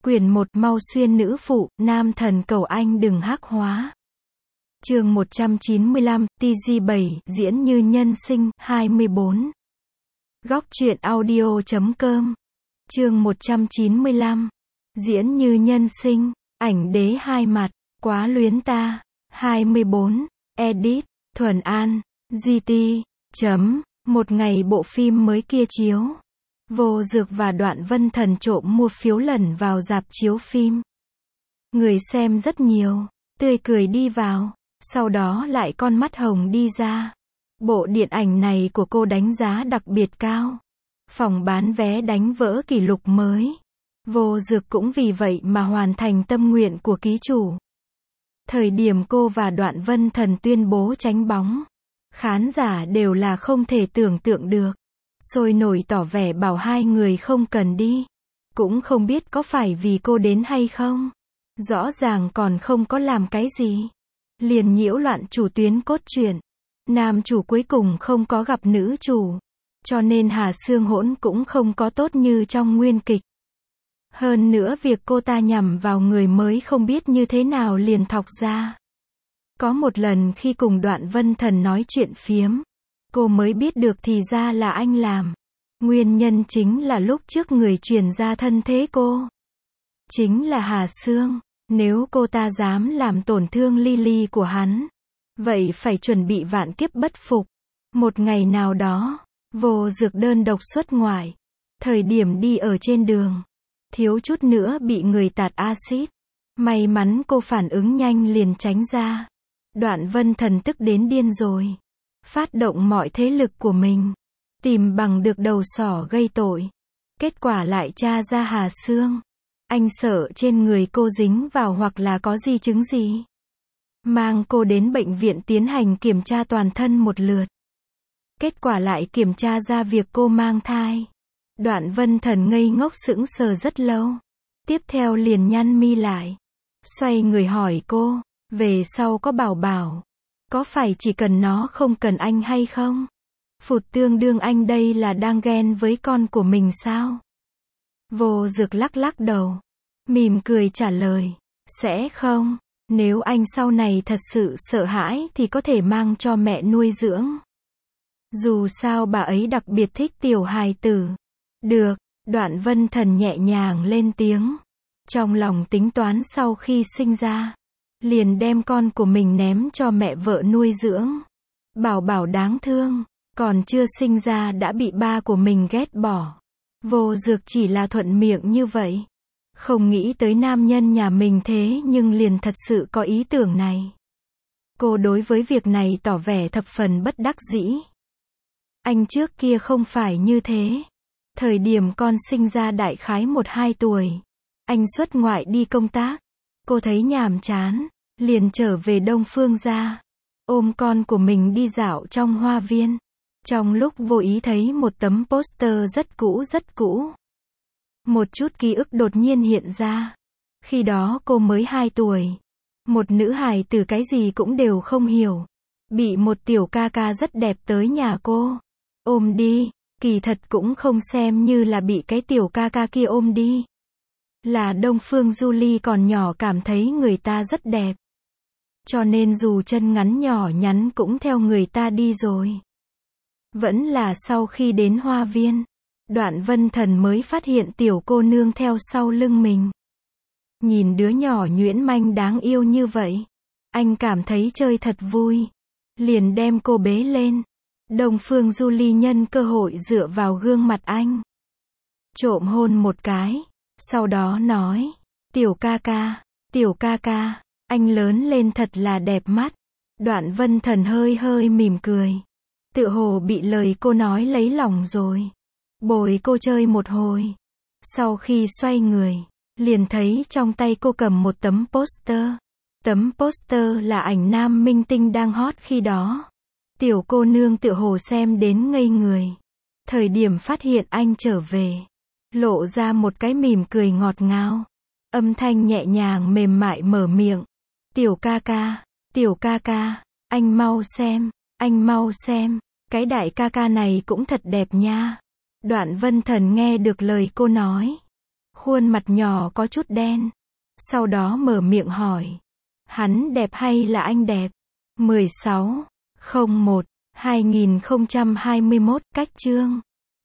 Quyển 1 Mau xuyên nữ phụ, nam thần cầu anh đừng hắc hóa. Chương 195, TG7, diễn như nhân sinh, 24. Góc truyện audio.com. Chương 195. Diễn như nhân sinh, ảnh đế hai mặt, quá luyến ta. 24. Edit, Thuần An, GT. Một ngày bộ phim mới kia chiếu. Vô Dược và Đoạn Vân Thần trộm mua phiếu lần vào rạp chiếu phim. Người xem rất nhiều, tươi cười đi vào, sau đó lại con mắt hồng đi ra. Bộ điện ảnh này của cô đánh giá đặc biệt cao. Phòng bán vé đánh vỡ kỷ lục mới. Vô Dược cũng vì vậy mà hoàn thành tâm nguyện của ký chủ. Thời điểm cô và Đoạn Vân Thần tuyên bố tránh bóng, khán giả đều là không thể tưởng tượng được. Sôi nổi tỏ vẻ bảo hai người không cần đi. Cũng không biết có phải vì cô đến hay không. Rõ ràng còn không có làm cái gì. Liền nhiễu loạn chủ tuyến cốt truyện. Nam chủ cuối cùng không có gặp nữ chủ. Cho nên Hà Xương Hỗn cũng không có tốt như trong nguyên kịch. Hơn nữa việc cô ta nhằm vào người mới không biết như thế nào liền thọc ra. Có một lần khi cùng Đoạn Vân Thần nói chuyện phiếm, cô mới biết được thì ra là anh làm. Nguyên nhân chính là lúc trước người truyền ra thân thế cô chính là Hà Xương. Nếu cô ta dám làm tổn thương Lily của hắn, vậy phải chuẩn bị vạn kiếp bất phục. Một ngày nào đó, Vô Dược đơn độc xuất ngoại. Thời điểm đi ở trên đường, thiếu chút nữa bị người tạt axit. May mắn cô phản ứng nhanh liền tránh ra. Đoạn Vân Thần tức đến điên rồi. Phát động mọi thế lực của mình, tìm bằng được đầu sỏ gây tội. Kết quả lại tra ra Hà Xương. Anh sợ trên người cô dính vào hoặc là có di chứng gì. Mang cô đến bệnh viện tiến hành kiểm tra toàn thân một lượt. Kết quả lại kiểm tra ra việc cô mang thai. Đoạn Vân Thần ngây ngốc sững sờ rất lâu. Tiếp theo liền nhăn mi lại. Xoay người hỏi cô, về sau có bảo bảo, có phải chỉ cần nó không cần anh hay không? Phụt, tương đương anh đây là đang ghen với con của mình sao? Vô Dược lắc lắc đầu, mỉm cười trả lời, sẽ không, nếu anh sau này thật sự sợ hãi thì có thể mang cho mẹ nuôi dưỡng. Dù sao bà ấy đặc biệt thích tiểu hài tử. Được, Đoạn Vân Thần nhẹ nhàng lên tiếng. Trong lòng tính toán sau khi sinh ra, liền đem con của mình ném cho mẹ vợ nuôi dưỡng. Bảo bảo đáng thương, còn chưa sinh ra đã bị ba của mình ghét bỏ. Vô Dược chỉ là thuận miệng như vậy. Không nghĩ tới nam nhân nhà mình thế nhưng liền thật sự có ý tưởng này. Cô đối với việc này tỏ vẻ thập phần bất đắc dĩ. Anh trước kia không phải như thế. Thời điểm con sinh ra đại khái 1-2 tuổi. Anh xuất ngoại đi công tác. Cô thấy nhàm chán, liền trở về Đông Phương gia. Ôm con của mình đi dạo trong hoa viên. Trong lúc vô ý thấy một tấm poster rất cũ. Một chút ký ức đột nhiên hiện ra. Khi đó cô mới 2 tuổi. Một nữ hài tử cái gì cũng đều không hiểu. Bị một tiểu ca ca rất đẹp tới nhà cô ôm đi. Kỳ thật cũng không xem như là bị cái tiểu ca ca kia ôm đi. Là Đông Phương Julie còn nhỏ cảm thấy người ta rất đẹp. Cho nên dù chân ngắn nhỏ nhắn cũng theo người ta đi rồi. Vẫn là sau khi đến hoa viên, Đoạn Vân Thần mới phát hiện tiểu cô nương theo sau lưng mình. Nhìn đứa nhỏ nhuyễn manh đáng yêu như vậy, anh cảm thấy chơi thật vui. Liền đem cô bế lên. Đông Phương Julie nhân cơ hội dựa vào gương mặt anh, trộm hôn một cái. Sau đó nói, tiểu ca ca, anh lớn lên thật là đẹp mắt. Đoạn Vân Thần hơi mỉm cười. Tựa hồ bị lời cô nói lấy lòng rồi. Bồi cô chơi một hồi. Sau khi xoay người, liền thấy trong tay cô cầm một tấm poster. Tấm poster là ảnh nam minh tinh đang hot khi đó. Tiểu cô nương tựa hồ xem đến ngây người. Thời điểm phát hiện anh trở về, lộ ra một cái mỉm cười ngọt ngào. Âm thanh nhẹ nhàng mềm mại mở miệng. Tiểu ca ca, anh mau xem, cái đại ca ca này cũng thật đẹp nha. Đoạn Vân Thần nghe được lời cô nói, Khuôn mặt nhỏ có chút đen. Sau đó mở miệng hỏi. Hắn đẹp hay là anh đẹp? 16/01/2021 cách chương